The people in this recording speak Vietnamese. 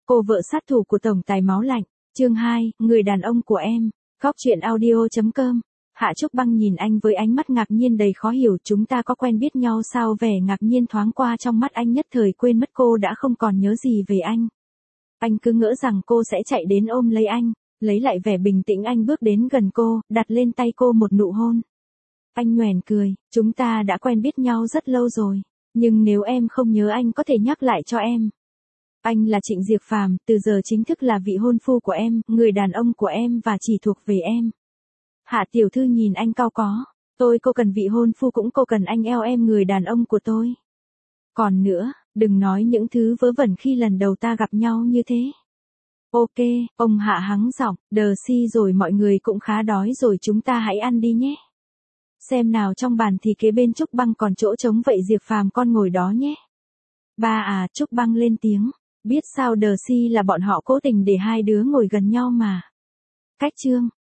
Cô vợ sát thủ của tổng tài máu lạnh, chương 2, người đàn ông của em, Góc truyện audio.com. Hạ Trúc Băng nhìn anh với ánh mắt ngạc nhiên đầy khó hiểu, chúng ta có quen biết nhau sao? Vẻ ngạc nhiên thoáng qua trong mắt anh, nhất thời quên mất cô đã không còn nhớ gì về anh. Anh cứ ngỡ rằng cô sẽ chạy đến ôm lấy anh, lấy lại vẻ bình tĩnh anh bước đến gần cô, đặt lên tay cô một nụ hôn. Anh nhoẻn cười, chúng ta đã quen biết nhau rất lâu rồi, nhưng nếu em không nhớ anh có thể nhắc lại cho em. Anh là Trịnh Diệp Phàm, từ giờ chính thức là vị hôn phu của em, người đàn ông của em và chỉ thuộc về em. Hạ tiểu thư nhìn anh cau có, cô cần vị hôn phu cũng cô cần anh eo em, người đàn ông của tôi. Còn nữa, đừng nói những thứ vớ vẩn khi lần đầu ta gặp nhau như thế. Ok, ông Hạ hắng giọng, đờ si rồi, mọi người cũng khá đói rồi, chúng ta hãy ăn đi nhé. Xem nào, trong bàn thì kế bên Trúc Băng còn chỗ trống, vậy Diệp Phàm con ngồi đó nhé. Ba à, Trúc Băng lên tiếng, biết sao, đờ si là bọn họ cố tình để hai đứa ngồi gần nhau mà. Cách chương